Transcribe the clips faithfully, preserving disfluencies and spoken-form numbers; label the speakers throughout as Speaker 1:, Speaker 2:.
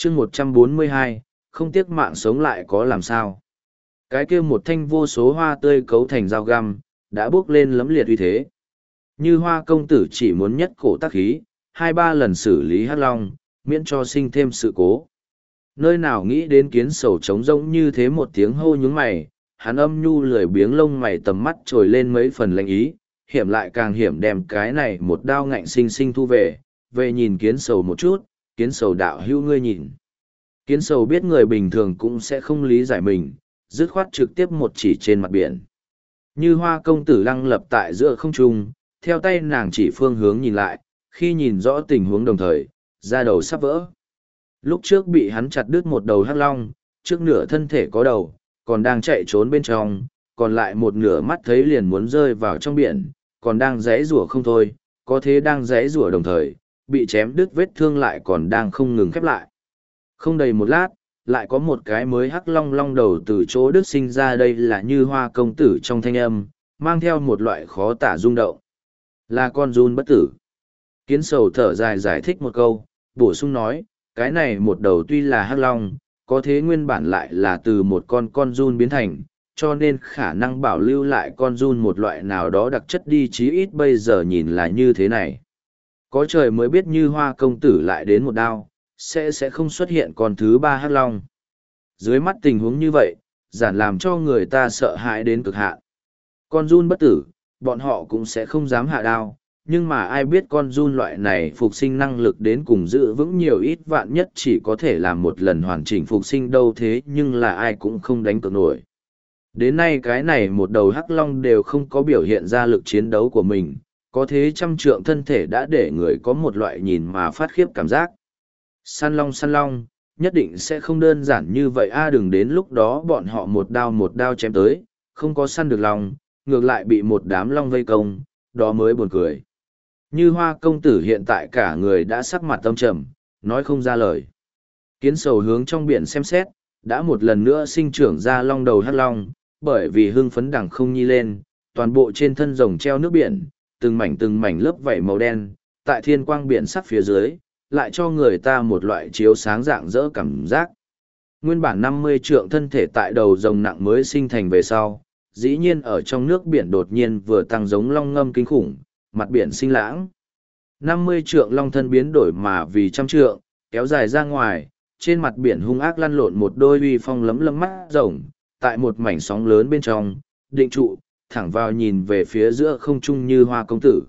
Speaker 1: chương một trăm bốn mươi hai, không tiếc mạng sống lại có làm sao. Cái kia một thanh vô số hoa tươi cấu thành dao găm, đã bước lên lấm liệt uy thế. Như Hoa công tử chỉ muốn nhất cổ tác khí, hai ba lần xử lý Hắc Long, miễn cho sinh thêm sự cố. Nơi nào nghĩ đến kiến sầu trống rỗng như thế một tiếng hô nhướng mày, hắn âm nhu lười biếng lông mày tầm mắt trồi lên mấy phần lạnh ý, hiểm lại càng hiểm đem cái này một đao ngạnh sinh sinh thu về, về nhìn kiến sầu một chút, kiến sầu đạo hữu ngươi nhìn. Kiến sầu biết người bình thường cũng sẽ không lý giải mình, dứt khoát trực tiếp một chỉ trên mặt biển. Như Hoa công tử lăng lập tại giữa không trung, theo tay nàng chỉ phương hướng nhìn lại, khi nhìn rõ tình huống đồng thời, da đầu sắp vỡ. Lúc trước bị hắn chặt đứt một đầu hắc long, trước nửa thân thể có đầu, còn đang chạy trốn bên trong, còn lại một nửa mắt thấy liền muốn rơi vào trong biển, còn đang giãy rủa không thôi, có thế đang giãy rủa đồng thời, bị chém đứt vết thương lại còn đang không ngừng khép lại. Không đầy một lát, lại có một cái mới hắc long long đầu từ chỗ đứt sinh ra, đây là Như Hoa công tử trong thanh âm, mang theo một loại khó tả rung động. Là con giun bất tử. Kiến sầu thở dài giải thích một câu, bổ sung nói, cái này một đầu tuy là hắc long, có thế nguyên bản lại là từ một con con giun biến thành, cho nên khả năng bảo lưu lại con giun một loại nào đó đặc chất đi, chí ít bây giờ nhìn là như thế này. Có trời mới biết Như Hoa công tử lại đến một đao, sẽ sẽ không xuất hiện con thứ ba hắc long. Dưới mắt tình huống như vậy, giản làm cho người ta sợ hãi đến cực hạn. Con giun bất tử, bọn họ cũng sẽ không dám hạ đao, nhưng mà ai biết con giun loại này phục sinh năng lực đến cùng giữ vững nhiều ít, vạn nhất chỉ có thể làm một lần hoàn chỉnh phục sinh đâu, thế nhưng là ai cũng không đánh cược nổi. Đến nay cái này một đầu hắc long đều không có biểu hiện ra lực chiến đấu của mình, có thế trăm trượng thân thể đã để người có một loại nhìn mà phát khiếp cảm giác. Săn long săn long, nhất định sẽ không đơn giản như vậy a, đừng đến lúc đó bọn họ một đao một đao chém tới, không có săn được long, ngược lại bị một đám long vây công, đó mới buồn cười. Như Hoa công tử hiện tại cả người đã sắc mặt âm trầm, nói không ra lời. Kiến sầu hướng trong biển xem xét, đã một lần nữa sinh trưởng ra long đầu hắc long, bởi vì hưng phấn đằng không nhi lên, toàn bộ trên thân rồng treo nước biển, từng mảnh từng mảnh lớp vảy màu đen, tại thiên quang biển sắc phía dưới, lại cho người ta một loại chiếu sáng rạng rỡ cảm giác. Nguyên bản năm mươi trượng thân thể tại đầu rồng nặng mới sinh thành về sau, dĩ nhiên ở trong nước biển đột nhiên vừa tăng giống long ngâm kinh khủng, mặt biển sinh lãng. năm mươi trượng long thân biến đổi mà vì trăm trượng, kéo dài ra ngoài, trên mặt biển hung ác lăn lộn một đôi uy phong lấm lấm mắt rồng, tại một mảnh sóng lớn bên trong, định trụ, thẳng vào nhìn về phía giữa không trung Như Hoa công tử.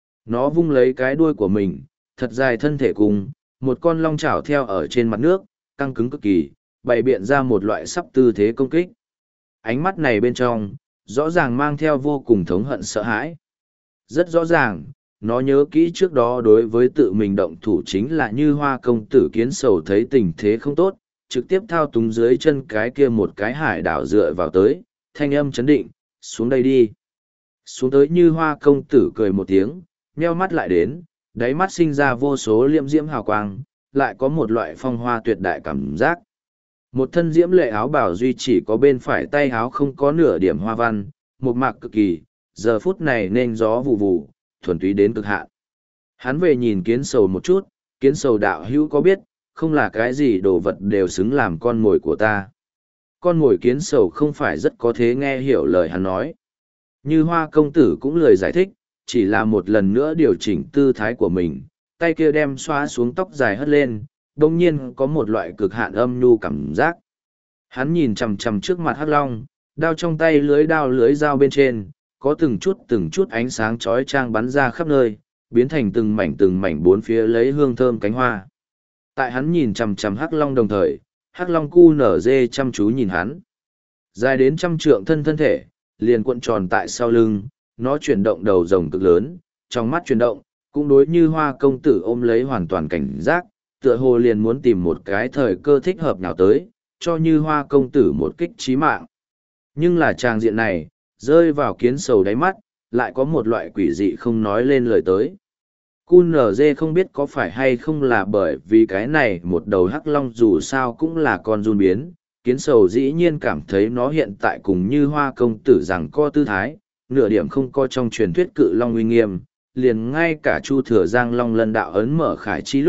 Speaker 1: Nó vung lấy cái đuôi của mình, thật dài thân thể cùng, một con long chảo theo ở trên mặt nước, căng cứng cực kỳ, bày biện ra một loại sắp tư thế công kích. Ánh mắt này bên trong, rõ ràng mang theo vô cùng thống hận sợ hãi. Rất rõ ràng, nó nhớ kỹ trước đó đối với tự mình động thủ chính là Như Hoa công tử. Kiến sầu thấy tình thế không tốt, trực tiếp thao túng dưới chân cái kia một cái hải đảo dựa vào tới, thanh âm chấn định, xuống đây đi. Xuống tới Như Hoa công tử cười một tiếng, nheo mắt lại đến, đáy mắt sinh ra vô số liệm diễm hào quang, lại có một loại phong hoa tuyệt đại cảm giác. Một thân diễm lệ áo bảo duy chỉ có bên phải tay áo không có nửa điểm hoa văn, một mạc cực kỳ, giờ phút này nên gió vụ vụ, thuần túy đến cực hạn. Hắn về nhìn kiến sầu một chút, kiến sầu đạo hữu có biết, không là cái gì đồ vật đều xứng làm con mồi của ta. Con mồi kiến sầu không phải rất có thế nghe hiểu lời hắn nói. Như Hoa công tử cũng lười giải thích, chỉ là một lần nữa điều chỉnh tư thái của mình, tay kia đem xoa xuống tóc dài hất lên, đồng nhiên có một loại cực hạn âm nhu cảm giác. Hắn nhìn chằm chằm trước mặt hắc long, đao trong tay lưới đao lưới dao bên trên, có từng chút từng chút ánh sáng chói chang bắn ra khắp nơi, biến thành từng mảnh từng mảnh bốn phía lấy hương thơm cánh hoa. Tại hắn nhìn chằm chằm hắc long đồng thời, hắc long cu nở dê chăm chú nhìn hắn. Dài đến trăm trượng thân thân thể, liền cuộn tròn tại sau lưng, nó chuyển động đầu rồng cực lớn, trong mắt chuyển động, cũng đối Như Hoa công tử ôm lấy hoàn toàn cảnh giác, tựa hồ liền muốn tìm một cái thời cơ thích hợp nào tới, cho Như Hoa công tử một kích chí mạng. Nhưng là tràng diện này, rơi vào kiến sầu đáy mắt, lại có một loại quỷ dị không nói lên lời tới. Cun nở dê không biết có phải hay không là bởi vì cái này một đầu hắc long dù sao cũng là con giun biến, kiến sầu dĩ nhiên cảm thấy nó hiện tại cùng Như Hoa công tử rằng co tư thái, nửa điểm không có trong truyền thuyết cự long uy nghiêm, liền ngay cả Chu Thừa Giang Long Lân đạo ấn mở khải chi lúc,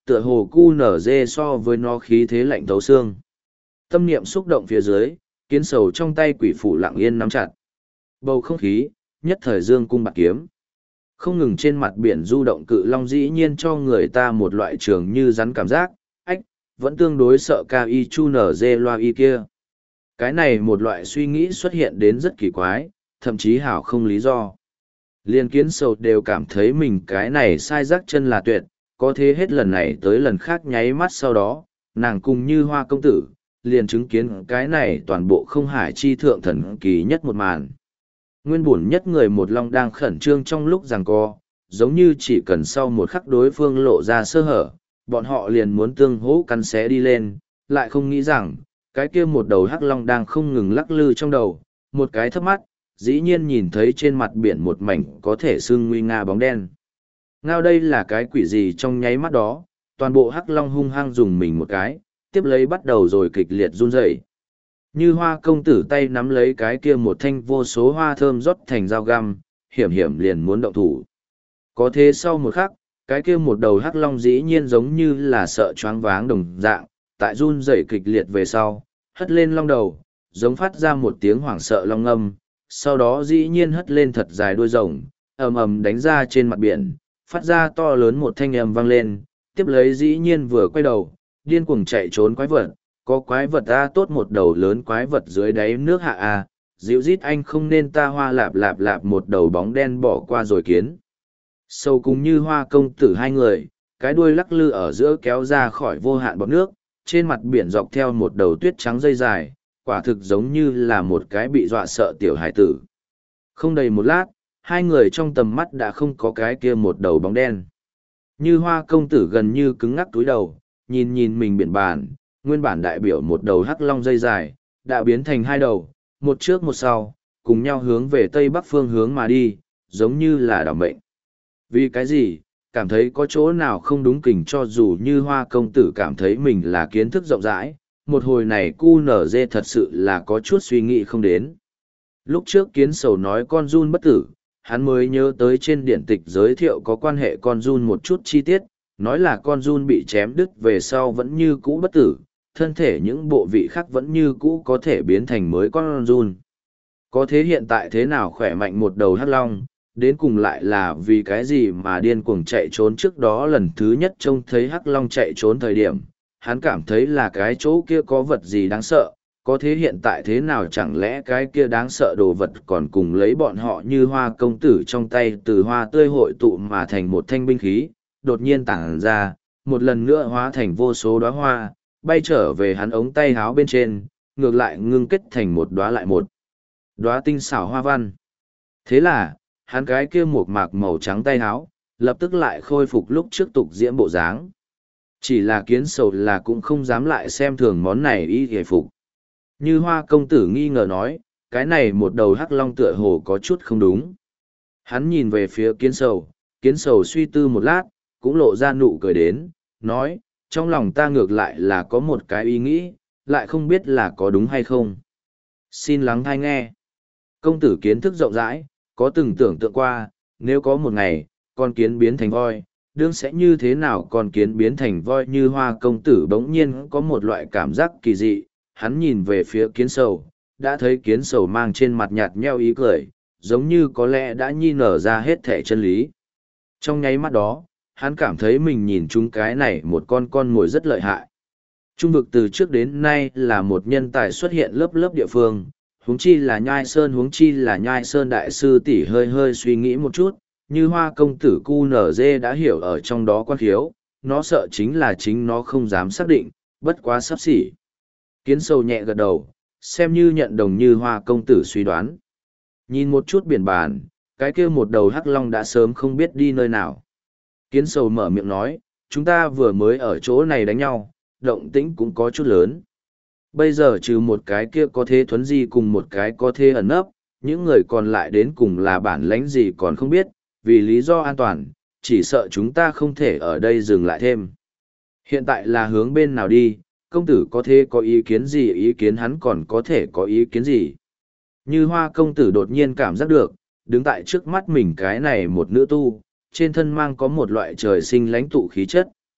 Speaker 1: tựa hồ cu nở dê so với nó khí thế lạnh thấu xương. Tâm niệm xúc động phía dưới, kiến sầu trong tay quỷ phủ lặng yên nắm chặt. Bầu không khí, nhất thời dương cung bạc kiếm. Không ngừng trên mặt biển du động cự long dĩ nhiên cho người ta một loại trường như rắn cảm giác, ách, vẫn tương đối sợ ca y chu nở dê loa y kia. Cái này một loại suy nghĩ xuất hiện đến rất kỳ quái, thậm chí hảo không lý do. Liên kiến sầu đều cảm thấy mình cái này sai rắc chân là tuyệt, có thế hết lần này tới lần khác nháy mắt sau đó, nàng cùng như hoa công tử, liền chứng kiến cái này toàn bộ không hải chi thượng thần kỳ nhất một màn. Nguyên bổn nhất người một long đang khẩn trương trong lúc giằng co, giống như chỉ cần sau một khắc đối phương lộ ra sơ hở, bọn họ liền muốn tương hỗ cắn xé đi lên, lại không nghĩ rằng, cái kia một đầu hắc long đang không ngừng lắc lư trong đầu, một cái thấp mắt, dĩ nhiên nhìn thấy trên mặt biển một mảnh có thể xưng nguy nga bóng đen. Ngao đây là cái quỷ gì trong nháy mắt đó, toàn bộ hắc long hung hăng dùng mình một cái, tiếp lấy bắt đầu rồi kịch liệt run rẩy. Như hoa công tử tay nắm lấy cái kia một thanh vô số hoa thơm rót thành dao găm, hiểm hiểm liền muốn động thủ. Có thế sau một khắc, cái kia một đầu hắc long dĩ nhiên giống như là sợ choáng váng đồng dạng, tại run rẩy kịch liệt về sau, hất lên long đầu, giống phát ra một tiếng hoảng sợ long âm, sau đó dĩ nhiên hất lên thật dài đuôi rồng, ầm ầm đánh ra trên mặt biển, phát ra to lớn một thanh âm vang lên, tiếp lấy dĩ nhiên vừa quay đầu, điên cuồng chạy trốn quái vật, có quái vật A tốt một đầu lớn quái vật dưới đáy nước hạ A, dịu rít anh không nên ta hoa lạp lạp lạp một đầu bóng đen bỏ qua rồi kiến. Sâu cùng như hoa công tử hai người, cái đuôi lắc lư ở giữa kéo ra khỏi vô hạn bọt nước, trên mặt biển dọc theo một đầu tuyết trắng dây dài, quả thực giống như là một cái bị dọa sợ tiểu hải tử. Không đầy một lát, hai người trong tầm mắt đã không có cái kia một đầu bóng đen. Như hoa công tử gần như cứng ngắc túi đầu, nhìn nhìn mình biển bản, nguyên bản đại biểu một đầu hắc long dây dài, đã biến thành hai đầu, một trước một sau, cùng nhau hướng về tây bắc phương hướng mà đi, giống như là đảo mệnh. Vì cái gì, cảm thấy có chỗ nào không đúng kình cho dù như hoa công tử cảm thấy mình là kiến thức rộng rãi, một hồi này cu nở dê thật sự là có chút suy nghĩ không đến. Lúc trước kiến sầu nói con run bất tử, hắn mới nhớ tới trên điển tịch giới thiệu có quan hệ con run một chút chi tiết, nói là con run bị chém đứt về sau vẫn như cũ bất tử, thân thể những bộ vị khác vẫn như cũ có thể biến thành mới con run. Có thế hiện tại thế nào khỏe mạnh một đầu hắc long, đến cùng lại là vì cái gì mà điên cuồng chạy trốn trước đó lần thứ nhất trông thấy hắc long chạy trốn thời điểm, hắn cảm thấy là cái chỗ kia có vật gì đáng sợ, có thế hiện tại thế nào chẳng lẽ cái kia đáng sợ đồ vật còn cùng lấy bọn họ như hoa công tử trong tay từ hoa tươi hội tụ mà thành một thanh binh khí, đột nhiên tản ra, một lần nữa hóa thành vô số đóa hoa, bay trở về hắn ống tay háo bên trên, ngược lại ngưng kết thành một đóa lại một đóa tinh xảo hoa văn. Thế là, hắn cái kia một mạc màu trắng tay háo, lập tức lại khôi phục lúc trước tục diễm bộ dáng. Chỉ là kiến sầu là cũng không dám lại xem thường món này y hề phục. Như hoa công tử nghi ngờ nói, cái này một đầu hắc long tựa hồ có chút không đúng. Hắn nhìn về phía kiến sầu, kiến sầu suy tư một lát, cũng lộ ra nụ cười đến, nói, trong lòng ta ngược lại là có một cái ý nghĩ, lại không biết là có đúng hay không. Xin lắng thai nghe. Công tử kiến thức rộng rãi, có từng tưởng tượng qua, nếu có một ngày, con kiến biến thành voi, đương sẽ như thế nào con kiến biến thành voi như hoa công tử bỗng nhiên có một loại cảm giác kỳ dị, hắn nhìn về phía kiến sầu, đã thấy kiến sầu mang trên mặt nhạt nheo ý cười, giống như có lẽ đã nhi nở ra hết thể chân lý. Trong nháy mắt đó, hắn cảm thấy mình nhìn chúng cái này một con con mồi rất lợi hại. Trung vực từ trước đến nay là một nhân tài xuất hiện lớp lớp địa phương, huống chi là nhai sơn huống chi là nhai sơn đại sư tỷ hơi hơi suy nghĩ một chút, như hoa công tử cu nở dê đã hiểu ở trong đó quan khiếu, nó sợ chính là chính nó không dám xác định, bất quá sắp xỉ. Kiến sầu nhẹ gật đầu, xem như nhận đồng như hoa công tử suy đoán. Nhìn một chút biển bàn, cái kia một đầu hắc long đã sớm không biết đi nơi nào. Kiến sầu mở miệng nói, chúng ta vừa mới ở chỗ này đánh nhau, động tĩnh cũng có chút lớn. Bây giờ trừ một cái kia có thế thuấn di cùng một cái có thế ẩn nấp, những người còn lại đến cùng là bản lãnh gì còn không biết, vì lý do an toàn, chỉ sợ chúng ta không thể ở đây dừng lại thêm. Hiện tại là hướng bên nào đi, công tử có thể có ý kiến gì, ý kiến hắn còn có thể có ý kiến gì. Như hoa công tử đột nhiên cảm giác được, đứng tại trước mắt mình cái này một nữ tu, trên thân mang có một loại trời sinh lãnh tụ khí chất.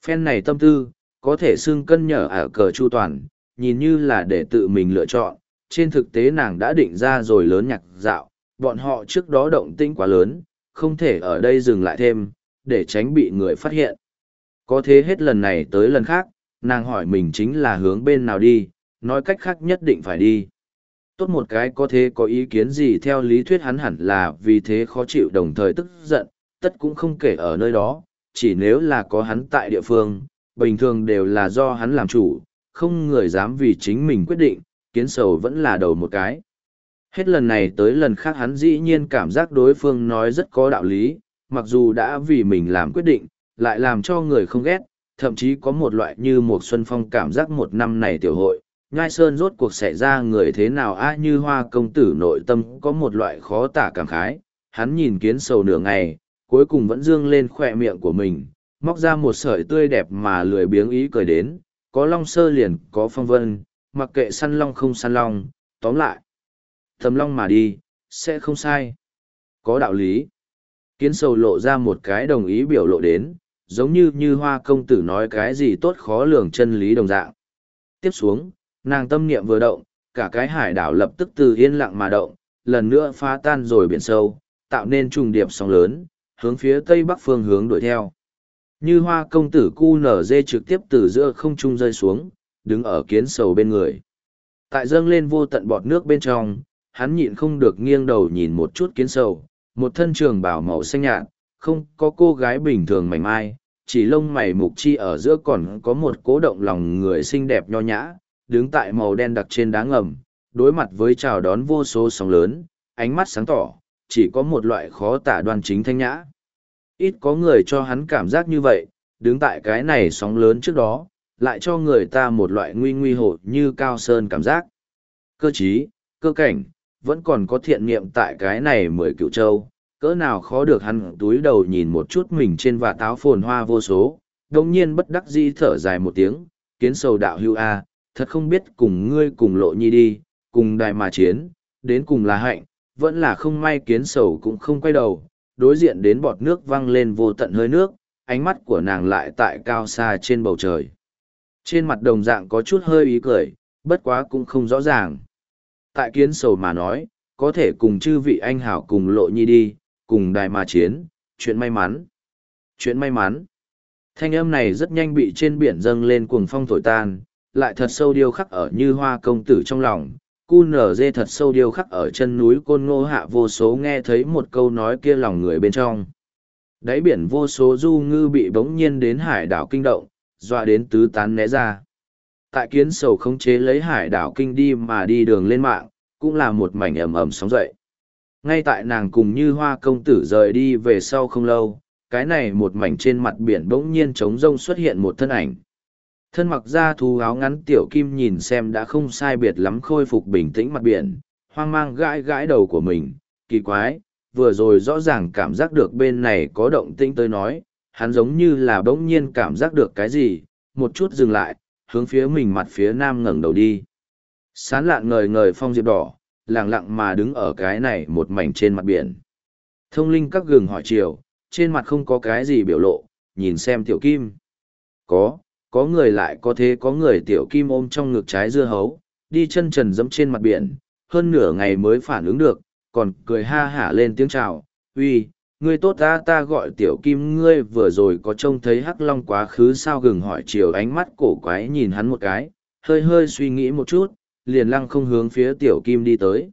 Speaker 1: Phen này tâm tư, có thể xưng cân nhở ở cờ chu toàn, nhìn như là để tự mình lựa chọn, trên thực tế nàng đã định ra rồi lớn nhạc dạo, bọn họ trước đó động tĩnh quá lớn, không thể ở đây dừng lại thêm, để tránh bị người phát hiện. Có thế hết lần này tới lần khác, nàng hỏi mình chính là hướng bên nào đi, nói cách khác nhất định phải đi. Tốt một cái có thế có ý kiến gì theo lý thuyết hắn hẳn là vì thế khó chịu đồng thời tức giận, tất cũng không kể ở nơi đó, chỉ nếu là có hắn tại địa phương, bình thường đều là do hắn làm chủ, không người dám vì chính mình quyết định, kiến sầu vẫn là đầu một cái. Hết lần này tới lần khác hắn dĩ nhiên cảm giác đối phương nói rất có đạo lý, mặc dù đã vì mình làm quyết định, lại làm cho người không ghét, thậm chí có một loại như một xuân phong cảm giác một năm này tiểu hội, nhai sơn rốt cuộc xảy ra người thế nào a như hoa công tử nội tâm có một loại khó tả cảm khái, hắn nhìn kiến sầu nửa ngày, cuối cùng vẫn dương lên khỏe miệng của mình, móc ra một sợi tươi đẹp mà lười biếng ý cười đến, có long sơ liền có phong vân, mặc kệ săn long không săn long, tóm lại. Thầm long mà đi, sẽ không sai. Có đạo lý. Kiến sầu lộ ra một cái đồng ý biểu lộ đến, giống như như hoa công tử nói cái gì tốt khó lường chân lý đồng dạng. Tiếp xuống, nàng tâm niệm vừa động, cả cái hải đảo lập tức từ yên lặng mà động, lần nữa phá tan rồi biển sâu, tạo nên trùng điệp sóng lớn, hướng phía tây bắc phương hướng đuổi theo. Như hoa công tử cu nở dê trực tiếp từ giữa không trung rơi xuống, đứng ở kiến sầu bên người. Tại dâng lên vô tận bọt nước bên trong, hắn nhịn không được nghiêng đầu nhìn một chút kiến sầu, một thân trường bào màu xanh nhạt, không có cô gái bình thường mảnh mai, chỉ lông mày mục chi ở giữa còn có một cố động lòng người xinh đẹp nho nhã, đứng tại màu đen đặc trên đá ngầm, đối mặt với chào đón vô số sóng lớn, ánh mắt sáng tỏ, chỉ có một loại khó tả đoan chính thanh nhã. Ít có người cho hắn cảm giác như vậy, đứng tại cái này sóng lớn trước đó, lại cho người ta một loại nguy nguy hộ như cao sơn cảm giác. Cơ trí, cơ cảnh, vẫn còn có thiện niệm tại cái này mười cựu châu, cỡ nào khó được hắn túi đầu nhìn một chút mình trên và táo phồn hoa vô số, đồng nhiên bất đắc dĩ thở dài một tiếng, kiến sầu đạo hưu a, thật không biết cùng ngươi cùng lộ nhi đi, cùng đài mà chiến, đến cùng là hạnh, vẫn là không may kiến sầu cũng không quay đầu, đối diện đến bọt nước văng lên vô tận hơi nước, ánh mắt của nàng lại tại cao xa trên bầu trời. Trên mặt đồng dạng có chút hơi ý cười, bất quá cũng không rõ ràng. Tại kiến sầu mà nói, có thể cùng chư vị anh hảo cùng lộ nhi đi, cùng đài mà chiến, chuyện may mắn. Chuyện may mắn. Thanh âm này rất nhanh bị trên biển dâng lên cuồng phong thổi tan, lại thật sâu điêu khắc ở như hoa công tử trong lòng. Cu nở dê thật sâu điêu khắc ở chân núi côn ngô hạ vô số nghe thấy một câu nói kia lòng người bên trong. Đáy biển vô số du ngư bị bỗng nhiên đến hải đảo kinh động, dọa đến tứ tán né ra. Tại kiến sầu khống chế lấy hải đảo kinh đi mà đi đường lên mạng, cũng là một mảnh ầm ầm sóng dậy. Ngay tại nàng cùng như hoa công tử rời đi về sau không lâu, cái này một mảnh trên mặt biển bỗng nhiên trống rông xuất hiện một thân ảnh. Thân mặc da thú áo ngắn tiểu kim nhìn xem đã không sai biệt lắm khôi phục bình tĩnh mặt biển, hoang mang gãi gãi đầu của mình, kỳ quái, vừa rồi rõ ràng cảm giác được bên này có động tĩnh tới nói, hắn giống như là bỗng nhiên cảm giác được cái gì, một chút dừng lại, hướng phía mình mặt phía nam ngẩng đầu đi. Sán lạn ngời ngời phong diệp đỏ, lặng lặng mà đứng ở cái này một mảnh trên mặt biển. Thông linh các gừng hỏi chiều, trên mặt không có cái gì biểu lộ, nhìn xem tiểu kim. Có, có người lại có thế có người tiểu kim ôm trong ngực trái dưa hấu, đi chân trần dẫm trên mặt biển, hơn nửa ngày mới phản ứng được, còn cười ha hả lên tiếng chào, uy, ngươi tốt ta ta gọi tiểu kim ngươi vừa rồi có trông thấy hắc long quá khứ sao gừng hỏi chiều ánh mắt cổ quái nhìn hắn một cái, hơi hơi suy nghĩ một chút, liền lăng không hướng phía tiểu kim đi tới.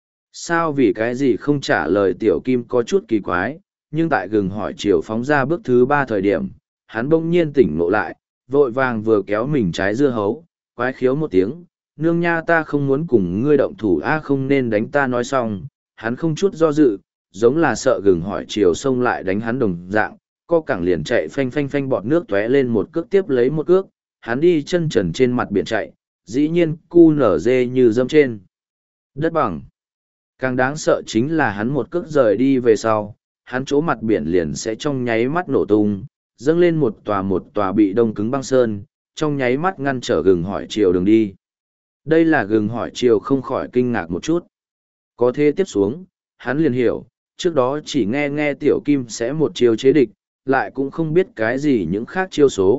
Speaker 1: Sao vì cái gì không trả lời tiểu kim có chút kỳ quái, nhưng tại gừng hỏi chiều phóng ra bước thứ ba thời điểm, hắn bỗng nhiên tỉnh ngộ lại, vội vàng vừa kéo mình trái dưa hấu, quái khiếu một tiếng, nương nha ta không muốn cùng ngươi động thủ a không nên đánh ta nói xong, hắn không chút do dự, giống là sợ gừng hỏi chiều xông lại đánh hắn đồng dạng, co cẳng liền chạy phanh phanh phanh bọt nước tóe lên một cước tiếp lấy một cước, hắn đi chân trần trên mặt biển chạy, dĩ nhiên cu nở dê như dâm trên đất bằng. Càng đáng sợ chính là hắn một cước rời đi về sau, hắn chỗ mặt biển liền sẽ trong nháy mắt nổ tung, dâng lên một tòa một tòa bị đông cứng băng sơn, trong nháy mắt ngăn trở gừng hỏi chiều đường đi. Đây là gừng hỏi chiều không khỏi kinh ngạc một chút. Có thế tiếp xuống, hắn liền hiểu, trước đó chỉ nghe nghe tiểu kim sẽ một chiều chế địch, lại cũng không biết cái gì những khác chiêu số,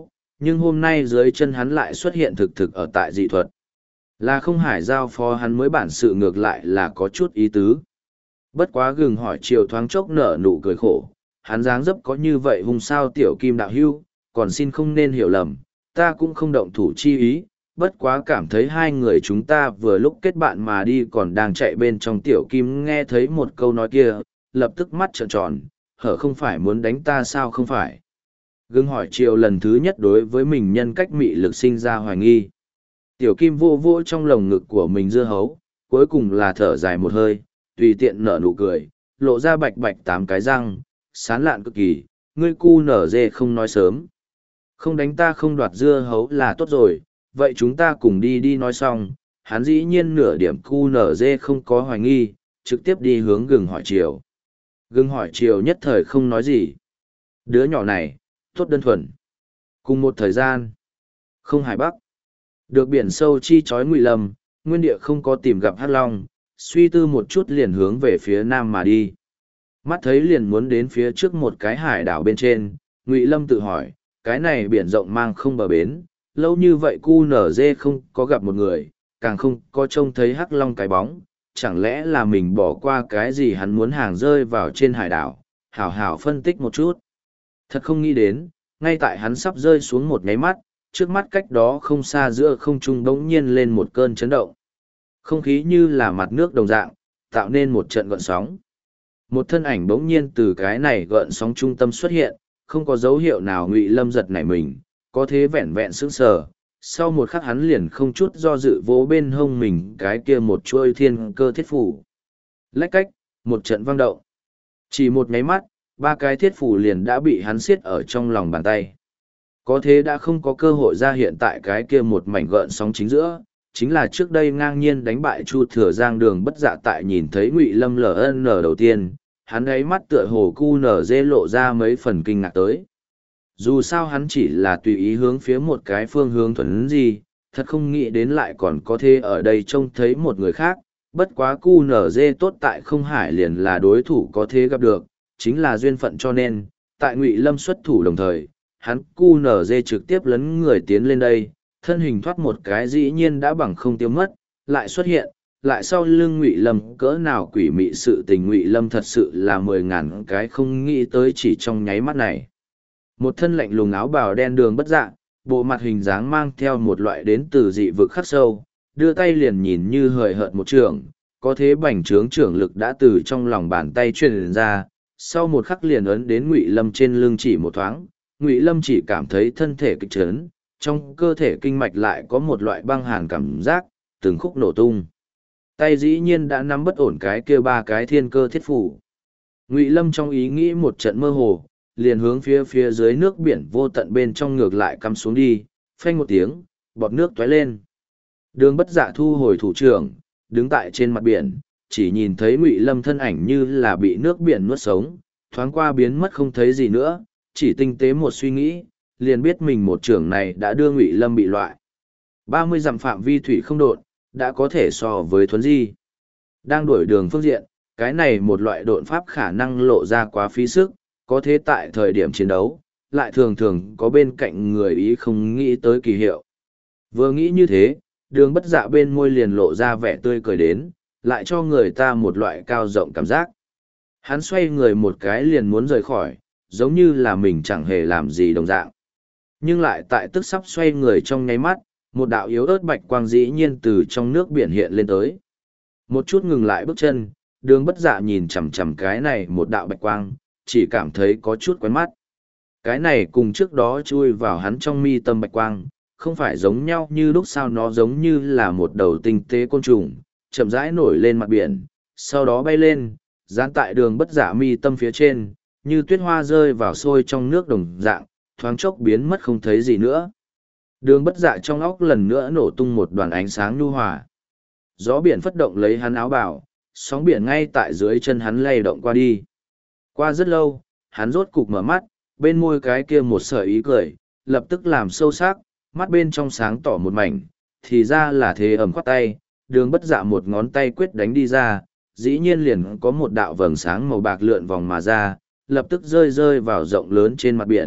Speaker 1: nhưng hôm nay dưới chân hắn lại xuất hiện thực thực ở tại dị thuật. Là không hải giao phó hắn mới bản sự ngược lại là có chút ý tứ. Bất quá gừng hỏi chiều thoáng chốc nở nụ cười khổ, hắn dáng dấp có như vậy hùng sao tiểu kim đạo hưu, còn xin không nên hiểu lầm, ta cũng không động thủ chi ý, bất quá cảm thấy hai người chúng ta vừa lúc kết bạn mà đi còn đang chạy bên trong tiểu kim nghe thấy một câu nói kia, lập tức mắt trợn tròn, hở không phải muốn đánh ta sao không phải. Gừng hỏi chiều lần thứ nhất đối với mình nhân cách mị lực sinh ra hoài nghi. Tiểu kim vô vô trong lồng ngực của mình dưa hấu, cuối cùng là thở dài một hơi, tùy tiện nở nụ cười, lộ ra bạch bạch tám cái răng, sán lạn cực kỳ, ngươi cu nở dê không nói sớm. Không đánh ta không đoạt dưa hấu là tốt rồi, vậy chúng ta cùng đi đi nói xong, hắn dĩ nhiên nửa điểm cu nở dê không có hoài nghi, trực tiếp đi hướng gừng hỏi chiều. Gừng hỏi chiều nhất thời không nói gì. Đứa nhỏ này, tốt đơn thuần. Cùng một thời gian, không hải bắc. Được biển sâu chi chói Ngụy Lâm, nguyên địa không có tìm gặp Hắc Long, suy tư một chút liền hướng về phía nam mà đi. Mắt thấy liền muốn đến phía trước một cái hải đảo bên trên, Ngụy Lâm tự hỏi, cái này biển rộng mang không bờ bến, lâu như vậy cu nở dê không có gặp một người, càng không có trông thấy Hắc Long cái bóng, chẳng lẽ là mình bỏ qua cái gì hắn muốn hàng rơi vào trên hải đảo, hảo hảo phân tích một chút. Thật không nghĩ đến, ngay tại hắn sắp rơi xuống một nháy mắt, trước mắt cách đó không xa giữa không trung bỗng nhiên lên một cơn chấn động. Không khí như là mặt nước đồng dạng, tạo nên một trận gợn sóng. Một thân ảnh bỗng nhiên từ cái này gợn sóng trung tâm xuất hiện, không có dấu hiệu nào Ngụy Lâm giật nảy mình, có thế vẹn vẹn sững sờ. Sau một khắc hắn liền không chút do dự vỗ bên hông mình cái kia một chuôi thiên cơ thiết phủ. Lách cách, một trận vang động. Chỉ một nháy mắt, ba cái thiết phủ liền đã bị hắn siết ở trong lòng bàn tay. Có thế đã không có cơ hội ra hiện tại cái kia một mảnh gợn sóng chính giữa, chính là trước đây ngang nhiên đánh bại Chu Thừa Giang Đường Bất Dạ tại nhìn thấy Ngụy Lâm lờ en đầu tiên, hắn ấy mắt tựa hồ cu nở dê lộ ra mấy phần kinh ngạc tới. Dù sao hắn chỉ là tùy ý hướng phía một cái phương hướng thuần gì, thật không nghĩ đến lại còn có thể ở đây trông thấy một người khác, bất quá cu nở dê tốt tại không hải liền là đối thủ có thể gặp được, chính là duyên phận cho nên, tại Ngụy Lâm xuất thủ đồng thời, hắn cu nở dê trực tiếp lấn người tiến lên đây, thân hình thoát một cái dĩ nhiên đã bằng không tiêu mất, lại xuất hiện, lại sau lưng Ngụy Lâm cỡ nào quỷ mị sự tình Ngụy Lâm thật sự là mười ngàn cái không nghĩ tới chỉ trong nháy mắt này. Một thân lạnh lùng áo bào đen Đường Bất Dạ, bộ mặt hình dáng mang theo một loại đến từ dị vực khắc sâu, đưa tay liền nhìn như hời hợt một trường, có thế bành trướng trưởng lực đã từ trong lòng bàn tay truyền ra, sau một khắc liền ấn đến Ngụy Lâm trên lưng chỉ một thoáng, Ngụy Lâm chỉ cảm thấy thân thể kịch chấn, trong cơ thể kinh mạch lại có một loại băng hàn cảm giác, từng khúc nổ tung. Tay dĩ nhiên đã nắm bất ổn cái kia ba cái thiên cơ thiết phủ. Ngụy Lâm trong ý nghĩ một trận mơ hồ, liền hướng phía phía dưới nước biển vô tận bên trong ngược lại cắm xuống đi, phanh một tiếng, bọt nước tóe lên. Đường Bất Dạ thu hồi thủ trưởng, đứng tại trên mặt biển, chỉ nhìn thấy Ngụy Lâm thân ảnh như là bị nước biển nuốt sống, thoáng qua biến mất không thấy gì nữa, chỉ tinh tế một suy nghĩ, liền biết mình một trưởng này đã đưa Ngụy Lâm bị loại. ba mươi dặm phạm vi thủy không độn, đã có thể so với thuấn di. Đang đuổi đường phương diện, cái này một loại độn pháp khả năng lộ ra quá phí sức, có thế tại thời điểm chiến đấu, lại thường thường có bên cạnh người ý không nghĩ tới kỳ hiệu. Vừa nghĩ như thế, Đường Bất Dạ bên môi liền lộ ra vẻ tươi cười đến, lại cho người ta một loại cao rộng cảm giác. Hắn xoay người một cái liền muốn rời khỏi, giống như là mình chẳng hề làm gì đồng dạng. Nhưng lại tại tức sắp xoay người trong nháy mắt, một đạo yếu ớt bạch quang dĩ nhiên từ trong nước biển hiện lên tới. Một chút ngừng lại bước chân, Đường Bất Dạ nhìn chằm chằm cái này một đạo bạch quang, chỉ cảm thấy có chút quen mắt. Cái này cùng trước đó chui vào hắn trong mi tâm bạch quang, không phải giống nhau như lúc sao nó giống như là một đầu tinh tế côn trùng, chậm rãi nổi lên mặt biển, sau đó bay lên, dán tại Đường Bất Dạ mi tâm phía trên, như tuyết hoa rơi vào sôi trong nước đồng dạng, thoáng chốc biến mất không thấy gì nữa. Đường Bất Dạ trong óc lần nữa nổ tung một đoàn ánh sáng nhu hòa. Gió biển phất động lấy hắn áo bào, sóng biển ngay tại dưới chân hắn lay động qua đi. Qua rất lâu, hắn rốt cục mở mắt, bên môi cái kia một sợi ý cười, lập tức làm sâu sắc, mắt bên trong sáng tỏ một mảnh, thì ra là thế ẩm khoát tay, Đường Bất Dạ một ngón tay quyết đánh đi ra, dĩ nhiên liền có một đạo vầng sáng màu bạc lượn vòng mà ra, lập tức rơi rơi vào rộng lớn trên mặt biển,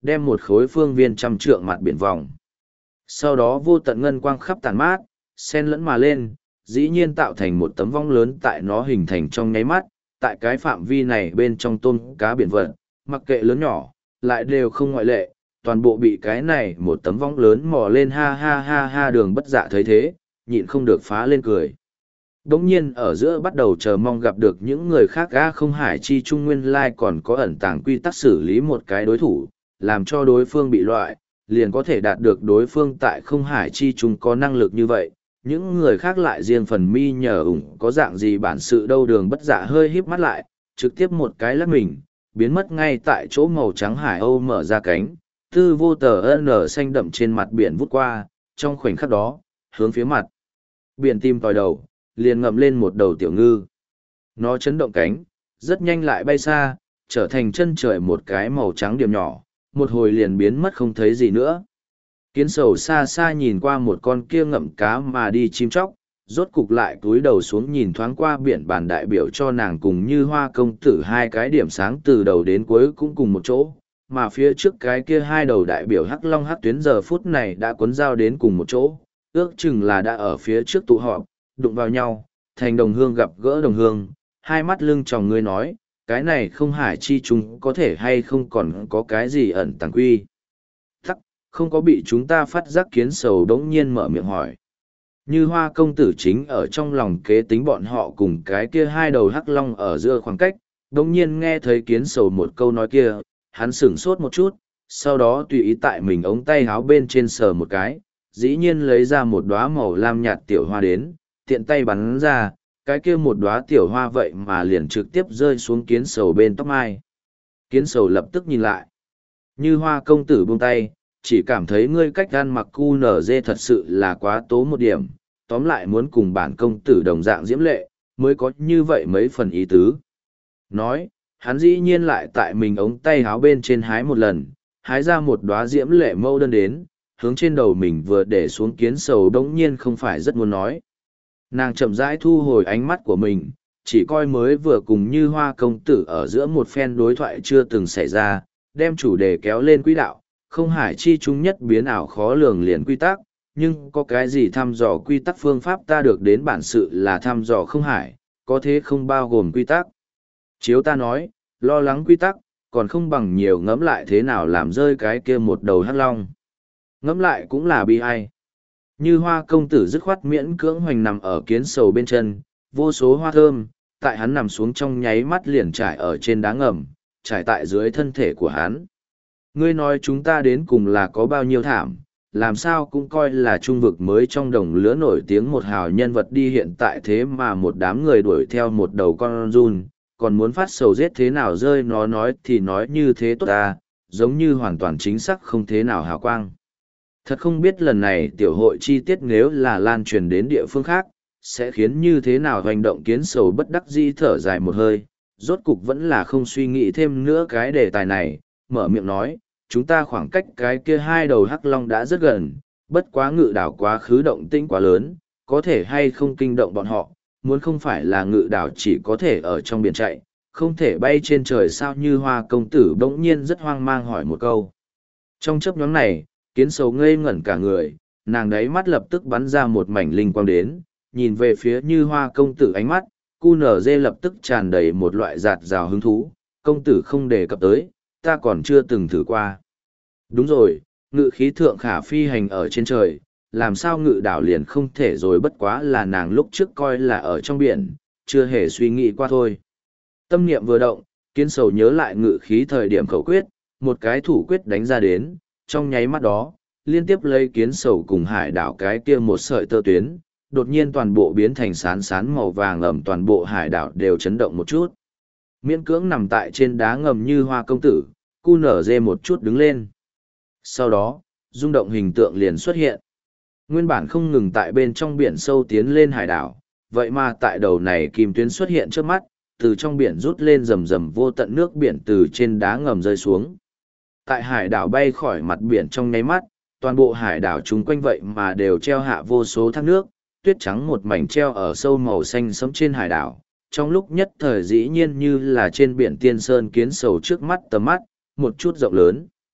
Speaker 1: đem một khối phương viên trăm trượng mặt biển vòng. Sau đó vô tận ngân quang khắp tàn mát, xen lẫn mà lên, dĩ nhiên tạo thành một tấm vong lớn tại nó hình thành trong nháy mắt, tại cái phạm vi này bên trong tôm cá biển vật, mặc kệ lớn nhỏ, lại đều không ngoại lệ, toàn bộ bị cái này một tấm vong lớn mò lên ha ha ha ha. Đường Bất Dạ thấy thế, nhịn không được phá lên cười. Đống nhiên ở giữa bắt đầu chờ mong gặp được những người khác. Ga không hải chi trung nguyên lai còn có ẩn tàng quy tắc xử lý một cái đối thủ, làm cho đối phương bị loại, liền có thể đạt được đối phương tại không hải chi trung có năng lực như vậy. Những người khác lại riêng phần mi nhờ ủng có dạng gì bản sự đâu. Đường Bất Dạ hơi híp mắt lại, trực tiếp một cái lắc mình, biến mất ngay tại chỗ. Màu trắng hải âu mở ra cánh, tư vô tờ n xanh đậm trên mặt biển vút qua, trong khoảnh khắc đó, hướng phía mặt biển tim tòi đầu, liền ngậm lên một đầu tiểu ngư. Nó chấn động cánh, rất nhanh lại bay xa, trở thành chân trời một cái màu trắng điểm nhỏ, một hồi liền biến mất không thấy gì nữa. Kiến sầu xa xa nhìn qua một con kia ngậm cá mà đi chim chóc, rốt cục lại túi đầu xuống nhìn thoáng qua biển bàn đại biểu cho nàng cùng Như Hoa công tử hai cái điểm sáng từ đầu đến cuối cũng cùng một chỗ, mà phía trước cái kia hai đầu đại biểu hắc long hắc tuyến giờ phút này đã cuốn dao đến cùng một chỗ, ước chừng là đã ở phía trước tụ họp, đụng vào nhau, thành đồng hương gặp gỡ đồng hương, hai mắt lưng tròng ngươi nói, cái này không hải chi chúng có thể hay không còn có cái gì ẩn tàng quy. Thắc, không có bị chúng ta phát giác. Kiến sầu đống nhiên mở miệng hỏi. Như Hoa công tử chính ở trong lòng kế tính bọn họ cùng cái kia hai đầu hắc long ở giữa khoảng cách, đống nhiên nghe thấy kiến sầu một câu nói kia, hắn sửng sốt một chút, sau đó tùy ý tại mình ống tay háo bên trên sờ một cái, dĩ nhiên lấy ra một đóa màu lam nhạt tiểu hoa đến, tiện tay bắn ra, cái kia một đóa tiểu hoa vậy mà liền trực tiếp rơi xuống kiến sầu bên tóc mai. Kiến sầu lập tức nhìn lại. Như Hoa công tử buông tay, chỉ cảm thấy ngươi cách ăn mặc cu nở dê thật sự là quá tố một điểm, tóm lại muốn cùng bản công tử đồng dạng diễm lệ, mới có như vậy mấy phần ý tứ. Nói, hắn dĩ nhiên lại tại mình ống tay háo bên trên hái một lần, hái ra một đóa diễm lệ mâu đơn đến, hướng trên đầu mình vừa để xuống. Kiến sầu đống nhiên không phải rất muốn nói. Nàng chậm rãi thu hồi ánh mắt của mình, chỉ coi mới vừa cùng Như Hoa công tử ở giữa một phen đối thoại chưa từng xảy ra, đem chủ đề kéo lên quỹ đạo, không hải chi chúng nhất biến ảo khó lường liền quy tắc, nhưng có cái gì thăm dò quy tắc phương pháp ta được đến bản sự là thăm dò không hải, có thế không bao gồm quy tắc. Chiếu ta nói, lo lắng quy tắc, còn không bằng nhiều ngẫm lại thế nào làm rơi cái kia một đầu hắc long. Ngẫm lại cũng là bi ai. Như Hoa công tử dứt khoát miễn cưỡng hoành nằm ở kiến sầu bên chân, vô số hoa thơm, tại hắn nằm xuống trong nháy mắt liền trải ở trên đá ngầm, trải tại dưới thân thể của hắn. Ngươi nói chúng ta đến cùng là có bao nhiêu thảm, làm sao cũng coi là trung vực mới trong đồng lứa nổi tiếng một hào nhân vật đi, hiện tại thế mà một đám người đuổi theo một đầu con giun, còn muốn phát sầu giết thế nào rơi nó nói thì nói như thế tốt ta, giống như hoàn toàn chính xác không thế nào hào quang. Thật không biết lần này tiểu hội chi tiết nếu là lan truyền đến địa phương khác, sẽ khiến như thế nào. Hành động kiến sầu bất đắc dĩ thở dài một hơi, rốt cục vẫn là không suy nghĩ thêm nữa cái đề tài này, mở miệng nói, chúng ta khoảng cách cái kia hai đầu hắc long đã rất gần, bất quá ngự đảo quá khứ động tĩnh quá lớn, có thể hay không kinh động bọn họ, muốn không phải là ngự đảo chỉ có thể ở trong biển chạy, không thể bay trên trời sao. Như Hoa công tử bỗng nhiên rất hoang mang hỏi một câu. Trong chấp nhóm này, kiến sầu ngây ngẩn cả người, nàng đáy mắt lập tức bắn ra một mảnh linh quang đến, nhìn về phía Như Hoa công tử, ánh mắt cu nở dê lập tức tràn đầy một loại giạt rào hứng thú. Công tử không đề cập tới, ta còn chưa từng thử qua. Đúng rồi, ngự khí thượng khả phi hành ở trên trời, làm sao ngự đảo liền không thể rồi, bất quá là nàng lúc trước coi là ở trong biển, chưa hề suy nghĩ qua thôi. Tâm niệm vừa động, kiến sầu nhớ lại ngự khí thời điểm khẩu quyết, một cái thủ quyết đánh ra đến, trong nháy mắt đó, liên tiếp lấy kiến sầu cùng hải đảo cái kia một sợi tơ tuyến, đột nhiên toàn bộ biến thành sán sán màu vàng ẩm, toàn bộ hải đảo đều chấn động một chút. Miễn cưỡng nằm tại trên đá ngầm Như Hoa công tử, cu nở dê một chút đứng lên. Sau đó, rung động hình tượng liền xuất hiện. Nguyên bản không ngừng tại bên trong biển sâu tiến lên hải đảo, vậy mà tại đầu này kim tuyến xuất hiện trước mắt, từ trong biển rút lên rầm rầm vô tận nước biển từ trên đá ngầm rơi xuống. Tại hải đảo bay khỏi mặt biển trong nháy mắt, toàn bộ hải đảo chung quanh vậy mà đều treo hạ vô số thác nước, tuyết trắng một mảnh treo ở sâu màu xanh sẫm trên hải đảo. Trong lúc nhất thời dĩ nhiên như là trên biển tiên sơn kiến sầu trước mắt tầm mắt, một chút rộng lớn.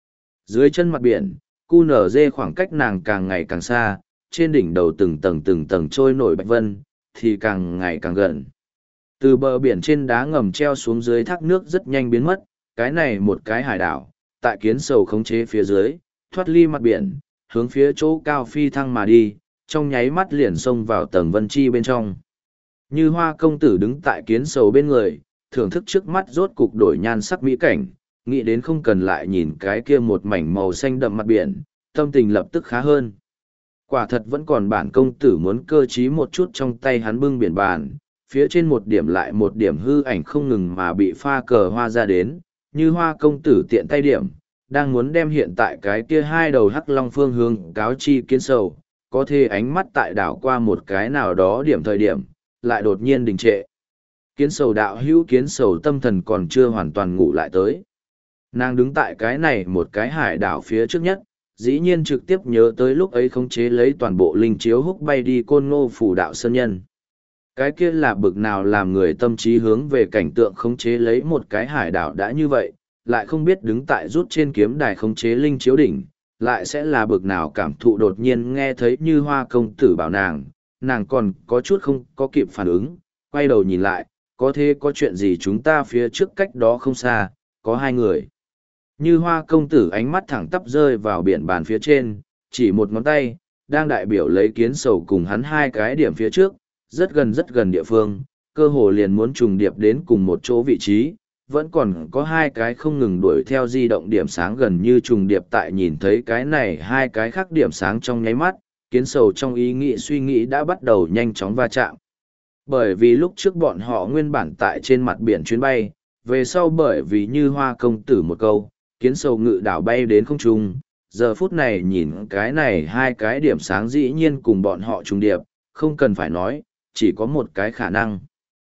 Speaker 1: Dưới chân mặt biển, cu nở dê khoảng cách nàng càng ngày càng xa, trên đỉnh đầu từng tầng từng tầng trôi nổi bạch vân, thì càng ngày càng gần. Từ bờ biển trên đá ngầm treo xuống dưới thác nước rất nhanh biến mất, cái này một cái hải đảo, tại kiến sầu khống chế phía dưới, thoát ly mặt biển, hướng phía chỗ cao phi thăng mà đi, trong nháy mắt liền xông vào tầng vân chi bên trong. Như hoa công tử đứng tại kiến sầu bên người, thưởng thức trước mắt rốt cục đổi nhan sắc mỹ cảnh, nghĩ đến không cần lại nhìn cái kia một mảnh màu xanh đậm mặt biển, tâm tình lập tức khá hơn. Quả thật vẫn còn bản công tử muốn cơ trí một chút, trong tay hắn bưng biển bàn, phía trên một điểm lại một điểm hư ảnh không ngừng mà bị pha cờ hoa ra đến, như hoa công tử tiện tay điểm, đang muốn đem hiện tại cái kia hai đầu hắc long phương hướng cáo chi kiến sầu, có thể ánh mắt tại đảo qua một cái nào đó điểm thời điểm, lại đột nhiên đình trệ. Kiến sầu đạo hữu kiến sầu tâm thần còn chưa hoàn toàn ngủ lại tới. Nàng đứng tại cái này một cái hải đảo phía trước nhất, dĩ nhiên trực tiếp nhớ tới lúc ấy khống chế lấy toàn bộ linh chiếu húc bay đi côn ngô phủ đạo sơn nhân. Cái kia là bực nào làm người tâm trí hướng về cảnh tượng khống chế lấy một cái hải đảo đã như vậy, lại không biết đứng tại rút trên kiếm đài khống chế linh chiếu đỉnh, lại sẽ là bực nào cảm thụ đột nhiên nghe thấy như hoa công tử bảo nàng, nàng còn có chút không có kịp phản ứng, quay đầu nhìn lại, có thế có chuyện gì chúng ta phía trước cách đó không xa, có hai người. Như hoa công tử ánh mắt thẳng tắp rơi vào biển bàn phía trên, chỉ một ngón tay, đang đại biểu lấy kiến sầu cùng hắn hai cái điểm phía trước, rất gần rất gần địa phương, cơ hồ liền muốn trùng điệp đến cùng một chỗ vị trí, vẫn còn có hai cái không ngừng đuổi theo di động điểm sáng gần như trùng điệp tại nhìn thấy cái này hai cái khác điểm sáng trong nháy mắt, kiến sầu trong ý nghĩ suy nghĩ đã bắt đầu nhanh chóng va chạm. Bởi vì lúc trước bọn họ nguyên bản tại trên mặt biển chuyến bay, về sau bởi vì như hoa công tử một câu, kiến sầu ngự đảo bay đến không trung, giờ phút này nhìn cái này hai cái điểm sáng dĩ nhiên cùng bọn họ trùng điệp, không cần phải nói, chỉ có một cái khả năng.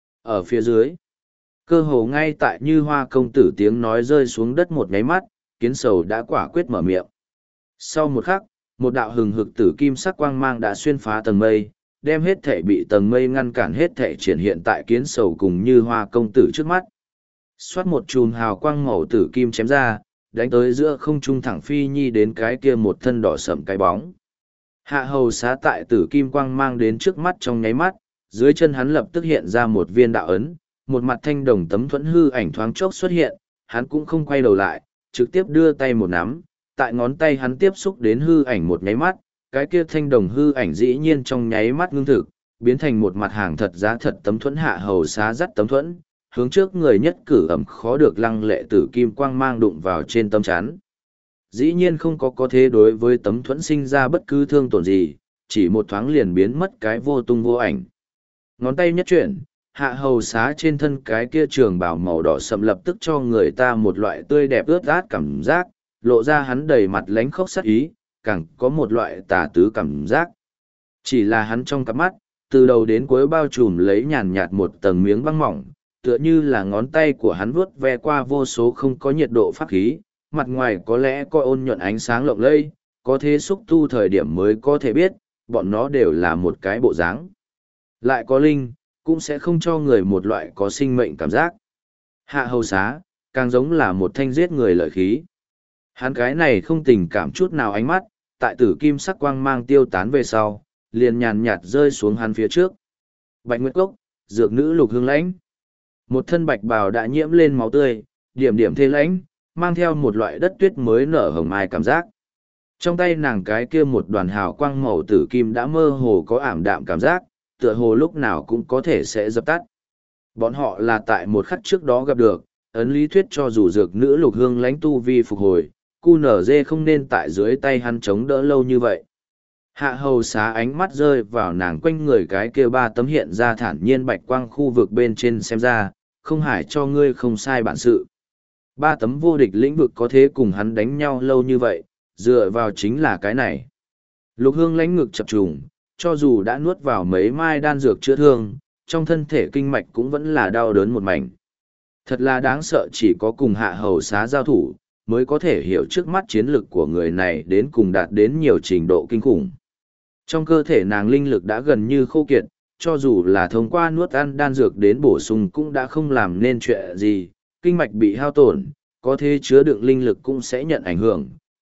Speaker 1: Ở phía dưới, cơ hồ ngay tại như hoa công tử tiếng nói rơi xuống đất một nháy mắt, kiến sầu đã quả quyết mở miệng. Sau một khắc, một đạo hừng hực tử kim sắc quang mang đã xuyên phá tầng mây, đem hết thể bị tầng mây ngăn cản hết thể triển hiện tại kiến sầu cùng như hoa công tử trước mắt. Xoát một chùm hào quang màu tử kim chém ra, đánh tới giữa không trung thẳng phi nhi đến cái kia một thân đỏ sẫm cái bóng. Hạ hầu xá tại tử kim quang mang đến trước mắt trong nháy mắt, dưới chân hắn lập tức hiện ra một viên đạo ấn, một mặt thanh đồng tấm thuẫn hư ảnh thoáng chốc xuất hiện, hắn cũng không quay đầu lại, trực tiếp đưa tay một nắm, tại ngón tay hắn tiếp xúc đến hư ảnh một nháy mắt, cái kia thanh đồng hư ảnh dĩ nhiên trong nháy mắt ngưng thực, biến thành một mặt hàng thật giá thật tấm thuẫn. Hạ hầu xá dắt tấm thuẫn, hướng trước người nhất cử ẩm khó được lăng lệ tử kim quang mang đụng vào trên tấm chắn. Dĩ nhiên không có có thế đối với tấm thuẫn sinh ra bất cứ thương tổn gì, chỉ một thoáng liền biến mất cái vô tung vô ảnh. Ngón tay nhất chuyển, hạ hầu xá trên thân cái kia trường bào màu đỏ sậm lập tức cho người ta một loại tươi đẹp ướt át cảm giác, lộ ra hắn đầy mặt lánh khóc sắc ý, càng có một loại tà tứ cảm giác. Chỉ là hắn trong cặp mắt, từ đầu đến cuối bao trùm lấy nhàn nhạt một tầng miếng băng mỏng, tựa như là ngón tay của hắn vuốt ve qua vô số không có nhiệt độ pháp khí, mặt ngoài có lẽ có ôn nhuận ánh sáng lộng lẫy, có thế xúc tu thời điểm mới có thể biết, bọn nó đều là một cái bộ dáng. Lại có linh, cũng sẽ không cho người một loại có sinh mệnh cảm giác. Hạ hầu xá, càng giống là một thanh giết người lợi khí. Hắn cái này không tình cảm chút nào ánh mắt, tại tử kim sắc quang mang tiêu tán về sau, liền nhàn nhạt rơi xuống hắn phía trước. Bạch Nguyệt Cốc, dược nữ Lục Hương Lãnh. Một thân bạch bào đã nhiễm lên máu tươi, điểm điểm thê lãnh, mang theo một loại đất tuyết mới nở hồng mai cảm giác. Trong tay nàng cái kia một đoàn hào quang màu tử kim đã mơ hồ có ảm đạm cảm giác, tựa hồ lúc nào cũng có thể sẽ dập tắt. Bọn họ là tại một khắc trước đó gặp được, ấn lý thuyết cho dù dược nữ Lục Hương Lãnh tu vi phục hồi, cu nở dê không nên tại dưới tay hắn chống đỡ lâu như vậy. Hạ hầu xá ánh mắt rơi vào nàng quanh người cái kia ba tấm hiện ra thản nhiên bạch quang khu vực bên trên xem ra, không hải cho ngươi không sai bản sự. Ba tấm vô địch lĩnh vực có thế cùng hắn đánh nhau lâu như vậy, dựa vào chính là cái này. Lục Hương Lãnh ngực chập trùng, cho dù đã nuốt vào mấy mai đan dược chữa thương, trong thân thể kinh mạch cũng vẫn là đau đớn một mảnh. Thật là đáng sợ, chỉ có cùng hạ hầu xá giao thủ, mới có thể hiểu trước mắt chiến lực của người này đến cùng đạt đến nhiều trình độ kinh khủng. Trong cơ thể nàng linh lực đã gần như khô kiệt, cho dù là thông qua nuốt ăn đan dược đến bổ sung cũng đã không làm nên chuyện gì, kinh mạch bị hao tổn, có thể chứa đựng linh lực cũng sẽ nhận ảnh hưởng,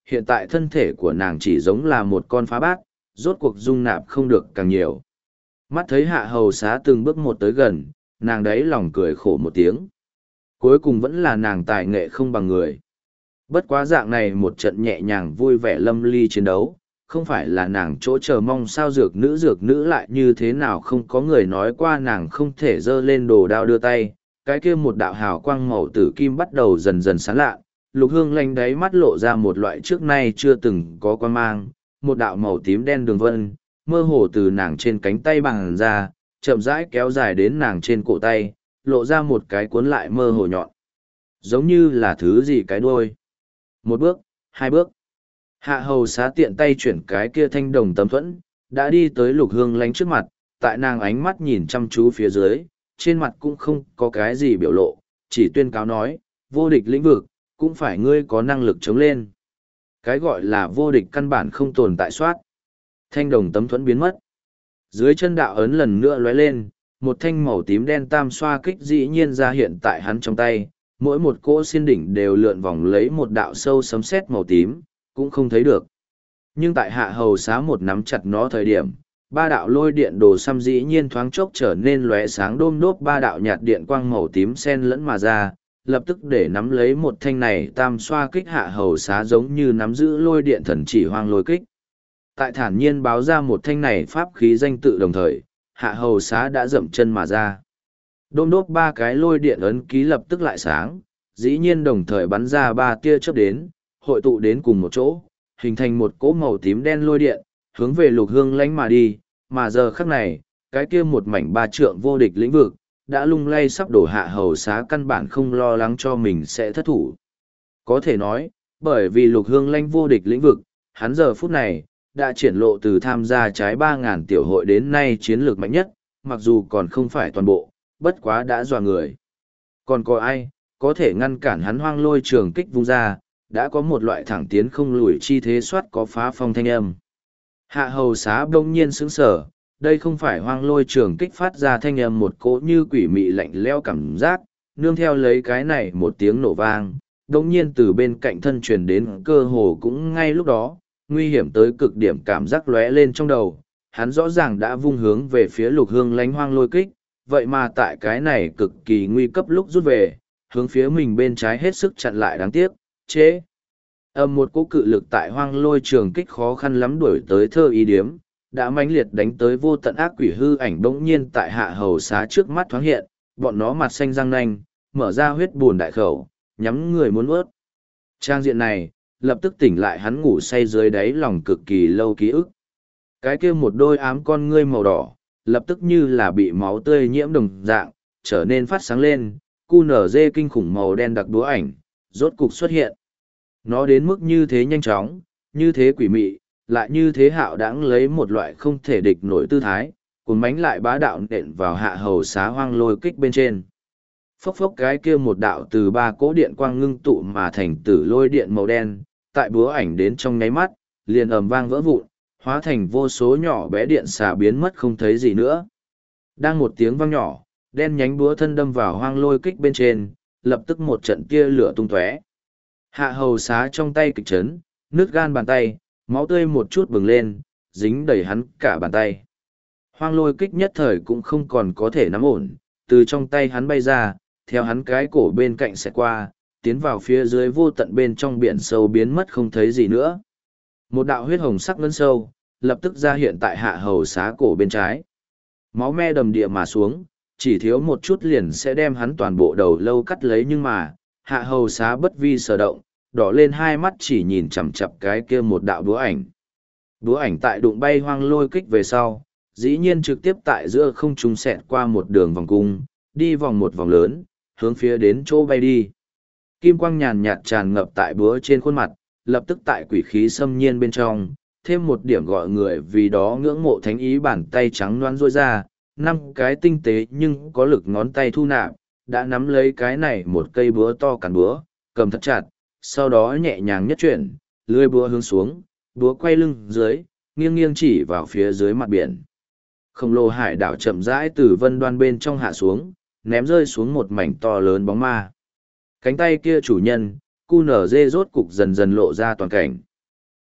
Speaker 1: hiện tại thân thể của nàng chỉ giống là một con phá bát, rốt cuộc dung nạp không được càng nhiều. Mắt thấy hạ hầu xá từng bước một tới gần, nàng đấy lòng cười khổ một tiếng. Cuối cùng vẫn là nàng tài nghệ không bằng người. Bất quá dạng này một trận nhẹ nhàng vui vẻ lâm ly chiến đấu, không phải là nàng chỗ chờ mong sao dược nữ dược nữ lại như thế nào không có người nói qua nàng không thể dơ lên đồ đao đưa tay. Cái kia một đạo hào quang màu tử kim bắt đầu dần dần sáng lạ, Lục Hương lanh đáy mắt lộ ra một loại trước nay chưa từng có quan mang, một đạo màu tím đen đường vân, mơ hồ từ nàng trên cánh tay bằng ra, chậm rãi kéo dài đến nàng trên cổ tay, lộ ra một cái cuốn lại mơ hồ nhọn. Giống như là thứ gì cái đuôi. Một bước, hai bước. Hạ hầu xá tiện tay chuyển cái kia thanh đồng tấm thuẫn, đã đi tới Lục Hương lánh trước mặt, tại nàng ánh mắt nhìn chăm chú phía dưới, trên mặt cũng không có cái gì biểu lộ, chỉ tuyên cáo nói, vô địch lĩnh vực, cũng phải ngươi có năng lực chống lên. Cái gọi là vô địch căn bản không tồn tại soát. Thanh đồng tấm thuẫn biến mất. Dưới chân đạo ấn lần nữa lóe lên, một thanh màu tím đen tam xoa kích dĩ nhiên ra hiện tại hắn trong tay, mỗi một cỗ xiên đỉnh đều lượn vòng lấy một đạo sâu sấm sét màu tím, cũng không thấy được. Nhưng tại hạ hầu xá một nắm chặt nó thời điểm, ba đạo lôi điện đồ xăm dĩ nhiên thoáng chốc trở nên lóe sáng đôm đốp ba đạo nhạt điện quang màu tím xen lẫn mà ra, lập tức để nắm lấy một thanh này tam xoa kích hạ hầu xá giống như nắm giữ lôi điện thần chỉ hoang lôi kích. Tại thản nhiên báo ra một thanh này pháp khí danh tự đồng thời, hạ hầu xá đã dậm chân mà ra. Đôm đốp ba cái lôi điện ấn ký lập tức lại sáng, dĩ nhiên đồng thời bắn ra ba tia chớp đến, hội tụ đến cùng một chỗ, hình thành một cỗ màu tím đen lôi điện, hướng về Lục Hương lánh mà đi, mà giờ khắc này, cái kia một mảnh ba trượng vô địch lĩnh vực, đã lung lay sắp đổ hạ hầu xá căn bản không lo lắng cho mình sẽ thất thủ. Có thể nói, bởi vì Lục Hương lánh vô địch lĩnh vực, hắn giờ phút này, đã triển lộ từ tham gia trái ba ngàn tiểu hội đến nay chiến lược mạnh nhất, mặc dù còn không phải toàn bộ, bất quá đã dọa người. Còn có ai, có thể ngăn cản hắn hoang lôi trường kích vung ra, đã có một loại thẳng tiến không lùi chi thế soát có phá phong thanh âm. Hạ hầu xá đông nhiên sững sở, đây không phải hoang lôi trường kích phát ra thanh âm một cỗ như quỷ mị lạnh leo cảm giác, nương theo lấy cái này một tiếng nổ vang, đông nhiên từ bên cạnh thân truyền đến cơ hồ cũng ngay lúc đó, nguy hiểm tới cực điểm cảm giác lóe lên trong đầu, hắn rõ ràng đã vung hướng về phía Lục Hương lánh hoang lôi kích, vậy mà tại cái này cực kỳ nguy cấp lúc rút về, hướng phía mình bên trái hết sức chặn lại đáng tiếc, chế. Âm một cỗ cự lực tại hoang lôi trường kích khó khăn lắm đuổi tới thơ ý điếm, đã mãnh liệt đánh tới vô tận ác quỷ hư ảnh bỗng nhiên tại hạ hầu xá trước mắt thoáng hiện, bọn nó mặt xanh răng nanh, mở ra huyết buồn đại khẩu, nhắm người muốn ướt. Trang diện này, lập tức tỉnh lại hắn ngủ say dưới đáy lòng cực kỳ lâu ký ức. Cái kia một đôi ám con ngươi màu đỏ, lập tức như là bị máu tươi nhiễm đồng dạng, trở nên phát sáng lên, cu nở dê kinh khủng màu đen đặc đúa ảnh, rốt cục xuất hiện. Nó đến mức như thế nhanh chóng, như thế quỷ mị, lại như thế hạo đãng lấy một loại không thể địch nổi tư thái, cuốn mánh lại bá đạo nện vào hạ hầu xá hoang lôi kích bên trên. Phốc phốc cái kia một đạo từ ba cỗ điện quang ngưng tụ mà thành tử lôi điện màu đen, tại búa ảnh đến trong nháy mắt, liền ầm vang vỡ vụn, hóa thành vô số nhỏ bé điện xà biến mất không thấy gì nữa. Đang một tiếng vang nhỏ, đen nhánh búa thân đâm vào hoang lôi kích bên trên, lập tức một trận tia lửa tung tóe. Hạ hầu xá trong tay kịch chấn, nước gan bàn tay, máu tươi một chút bừng lên, dính đầy hắn cả bàn tay. Hoang lôi kích nhất thời cũng không còn có thể nắm ổn, từ trong tay hắn bay ra, theo hắn cái cổ bên cạnh xẹt qua, tiến vào phía dưới vô tận bên trong biển sâu biến mất không thấy gì nữa. Một đạo huyết hồng sắc ngân sâu, lập tức ra hiện tại hạ hầu xá cổ bên trái. Máu me đầm địa mà xuống, chỉ thiếu một chút liền sẽ đem hắn toàn bộ đầu lâu cắt lấy nhưng mà, hạ hầu xá bất vi sở động, đỏ lên hai mắt chỉ nhìn chằm chặp cái kia một đạo đúa ảnh. Đúa ảnh tại đụng bay hoang lôi kích về sau, dĩ nhiên trực tiếp tại giữa không trung xẹt qua một đường vòng cung, đi vòng một vòng lớn, hướng phía đến chỗ bay đi. Kim quang nhàn nhạt tràn ngập tại búa trên khuôn mặt, lập tức tại quỷ khí xâm nhiên bên trong, thêm một điểm gọi người vì đó ngưỡng mộ thánh ý bàn tay trắng loáng rôi ra, năm cái tinh tế nhưng có lực ngón tay thu nạp, đã nắm lấy cái này một cây búa to cản búa, cầm thật chặt, sau đó nhẹ nhàng nhất chuyển, lưỡi búa hướng xuống, búa quay lưng dưới, nghiêng nghiêng chỉ vào phía dưới mặt biển. Khổng lồ hải đảo chậm rãi từ vân đoan bên trong hạ xuống, ném rơi xuống một mảnh to lớn bóng ma. Cánh tay kia chủ nhân, cu nở dê rốt cục dần dần lộ ra toàn cảnh.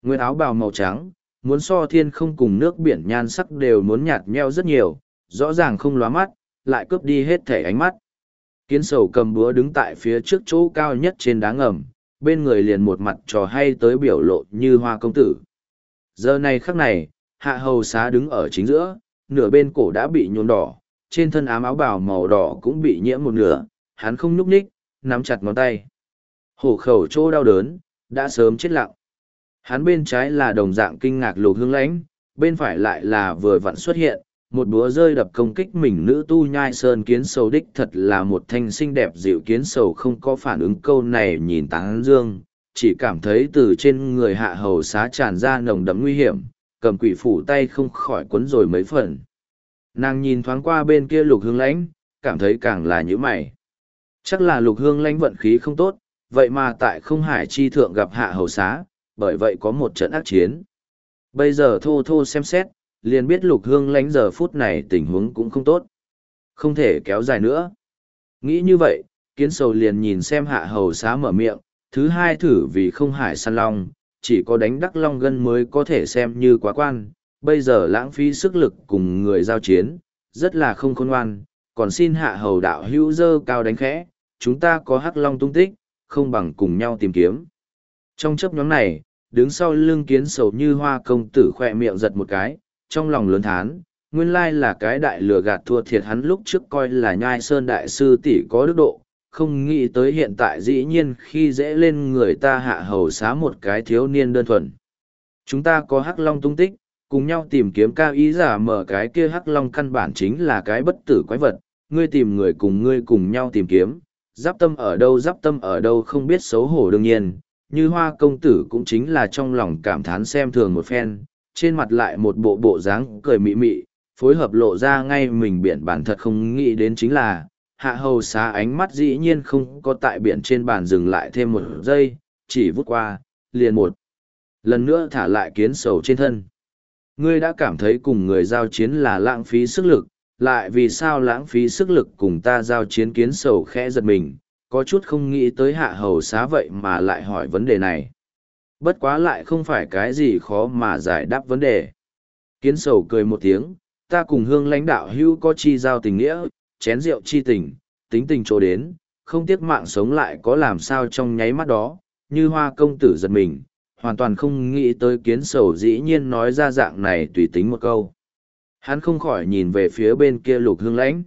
Speaker 1: Nguyên áo bào màu trắng, muốn so thiên không cùng nước biển nhan sắc đều muốn nhạt nhẽo rất nhiều, rõ ràng không lóa mắt, lại cướp đi hết thể ánh mắt. Kiến sầu cầm búa đứng tại phía trước chỗ cao nhất trên đá ngầm, bên người liền một mặt trò hay tới biểu lộ như hoa công tử. Giờ này khắc này, hạ hầu xá đứng ở chính giữa, nửa bên cổ đã bị nhuộm đỏ, trên thân ám áo bào màu đỏ cũng bị nhiễm một nửa, hắn không nhúc nhích, nắm chặt ngón tay. Hổ khẩu chỗ đau đớn, đã sớm chết lặng. Hắn bên trái là đồng dạng kinh ngạc Lục Hương Lãnh, bên phải lại là vừa vặn xuất hiện, một búa rơi đập công kích mình nữ tu nhai sơn kiến sầu đích thật là một thanh xinh đẹp dịu kiến sầu không có phản ứng câu này nhìn tán dương, chỉ cảm thấy từ trên người hạ hầu xá tràn ra nồng đậm nguy hiểm, cầm quỷ phủ tay không khỏi quấn rồi mấy phần. Nàng nhìn thoáng qua bên kia Lục Hương Lãnh, cảm thấy càng là như mày. Chắc là Lục Hương Lãnh vận khí không tốt, vậy mà tại không hải chi thượng gặp hạ hầu xá, bởi vậy có một trận ác chiến. Bây giờ thô thô xem xét, liền biết Lục Hương Lãnh giờ phút này tình huống cũng không tốt. Không thể kéo dài nữa. Nghĩ như vậy, kiến sầu liền nhìn xem hạ hầu xá mở miệng, thứ hai thử vì không hải săn long, chỉ có đánh đắc long gân mới có thể xem như quá quan, bây giờ lãng phí sức lực cùng người giao chiến, rất là không khôn ngoan, còn xin hạ hầu đạo hữu dơ cao đánh khẽ, chúng ta có hắc long tung tích, không bằng cùng nhau tìm kiếm. Trong chấp nhóm này, đứng sau lưng kiến sầu như hoa công tử khỏe miệng giật một cái, trong lòng lớn thán, nguyên lai là cái đại lừa gạt thua thiệt hắn lúc trước coi là nhai sơn đại sư tỷ có đức độ, không nghĩ tới hiện tại dĩ nhiên khi dễ lên người ta hạ hầu xá một cái thiếu niên đơn thuần. Chúng ta có hắc long tung tích, cùng nhau tìm kiếm cao ý giả mở cái kia hắc long căn bản chính là cái bất tử quái vật, ngươi tìm người cùng ngươi cùng nhau tìm kiếm, giáp tâm ở đâu giáp tâm ở đâu không biết xấu hổ đương nhiên, như hoa công tử cũng chính là trong lòng cảm thán xem thường một phen, trên mặt lại một bộ bộ dáng cười mị mị, phối hợp lộ ra ngay mình biển bản thật không nghĩ đến chính là, hạ hầu xá ánh mắt dĩ nhiên không có tại biển trên bàn dừng lại thêm một giây, chỉ vút qua, liền một lần nữa thả lại kiến sầu trên thân. Ngươi đã cảm thấy cùng người giao chiến là lãng phí sức lực, lại vì sao lãng phí sức lực cùng ta giao chiến kiến sầu khẽ giật mình, có chút không nghĩ tới hạ hầu xá vậy mà lại hỏi vấn đề này. Bất quá lại không phải cái gì khó mà giải đáp vấn đề. Kiến sầu cười một tiếng, ta cùng Hương Lãnh đạo hữu có chi giao tình nghĩa, chén rượu chi tình, tính tình chỗ đến, không tiếc mạng sống lại có làm sao trong nháy mắt đó, như hoa công tử giật mình, hoàn toàn không nghĩ tới kiến sầu dĩ nhiên nói ra dạng này tùy tính một câu. Hắn không khỏi nhìn về phía bên kia Lục Hương Lãnh.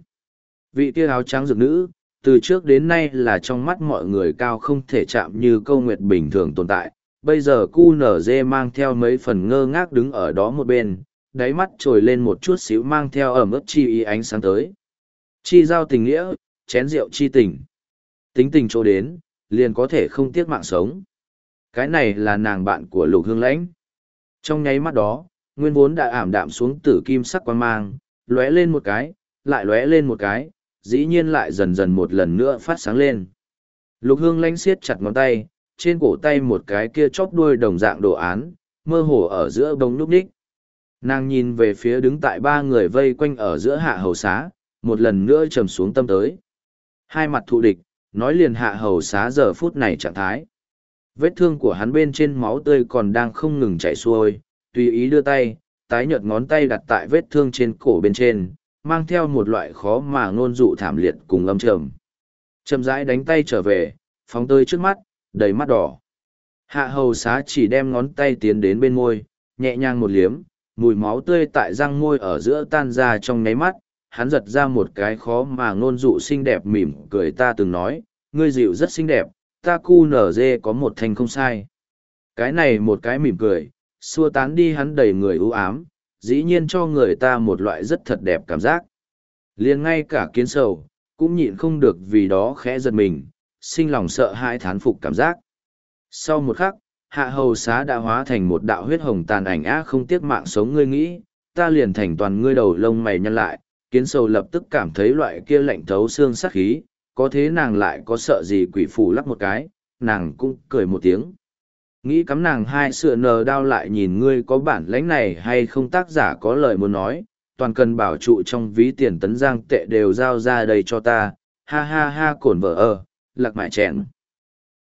Speaker 1: Vị kia áo trắng rực nữ, từ trước đến nay là trong mắt mọi người cao không thể chạm như câu nguyệt bình thường tồn tại. Bây giờ cu nở dê mang theo mấy phần ngơ ngác đứng ở đó một bên, đáy mắt trồi lên một chút xíu mang theo ẩm ướt chi ý ánh sáng tới. Chi giao tình nghĩa, chén rượu chi tình. Tính tình chỗ đến, liền có thể không tiếc mạng sống. Cái này là nàng bạn của Lục Hương Lãnh. Trong nháy mắt đó, nguyên vốn đã ảm đạm xuống tử kim sắc quang mang, lóe lên một cái, lại lóe lên một cái, dĩ nhiên lại dần dần một lần nữa phát sáng lên. Lục Hương Lãnh siết chặt ngón tay, trên cổ tay một cái kia chóp đuôi đồng dạng đồ án, mơ hồ ở giữa bông núp ních. Nàng nhìn về phía đứng tại ba người vây quanh ở giữa hạ hầu xá, một lần nữa trầm xuống tâm tới. Hai mặt thù địch, nói liền hạ hầu xá giờ phút này trạng thái. Vết thương của hắn bên trên máu tươi còn đang không ngừng chảy xuôi, tùy ý đưa tay, tái nhợt ngón tay đặt tại vết thương trên cổ bên trên, mang theo một loại khó mà ngôn dụ thảm liệt cùng âm trầm. Chậm rãi đánh tay trở về, phóng tơi trước mắt, đầy mắt đỏ. Hạ hầu xá chỉ đem ngón tay tiến đến bên môi, nhẹ nhàng một liếm, mùi máu tươi tại răng môi ở giữa tan ra trong nháy mắt, hắn giật ra một cái khó mà ngôn dụ xinh đẹp mỉm cười ta từng nói, ngươi dịu rất xinh đẹp, ta cu nở dê có một thanh không sai. Cái này một cái mỉm cười, xua tán đi hắn đầy người ưu ám, dĩ nhiên cho người ta một loại rất thật đẹp cảm giác. Liền ngay cả kiến sầu, cũng nhịn không được vì đó khẽ giật mình, sinh lòng sợ hãi thán phục cảm giác. Sau một khắc, hạ hầu xá đã hóa thành một đạo huyết hồng tàn ảnh ác không tiếc mạng sống ngươi nghĩ, ta liền thành toàn ngươi đầu lông mày nhăn lại, kiến sầu lập tức cảm thấy loại kia lạnh thấu xương sát khí, có thế nàng lại có sợ gì quỷ phủ lắc một cái, nàng cũng cười một tiếng. Nghĩ cắm nàng hai sựa nờ đao lại nhìn ngươi có bản lãnh này hay không tác giả có lời muốn nói, toàn cần bảo trụ trong ví tiền tấn giang tệ đều giao ra đây cho ta, ha ha ha cổn vợ ơ, lạc mại chèn.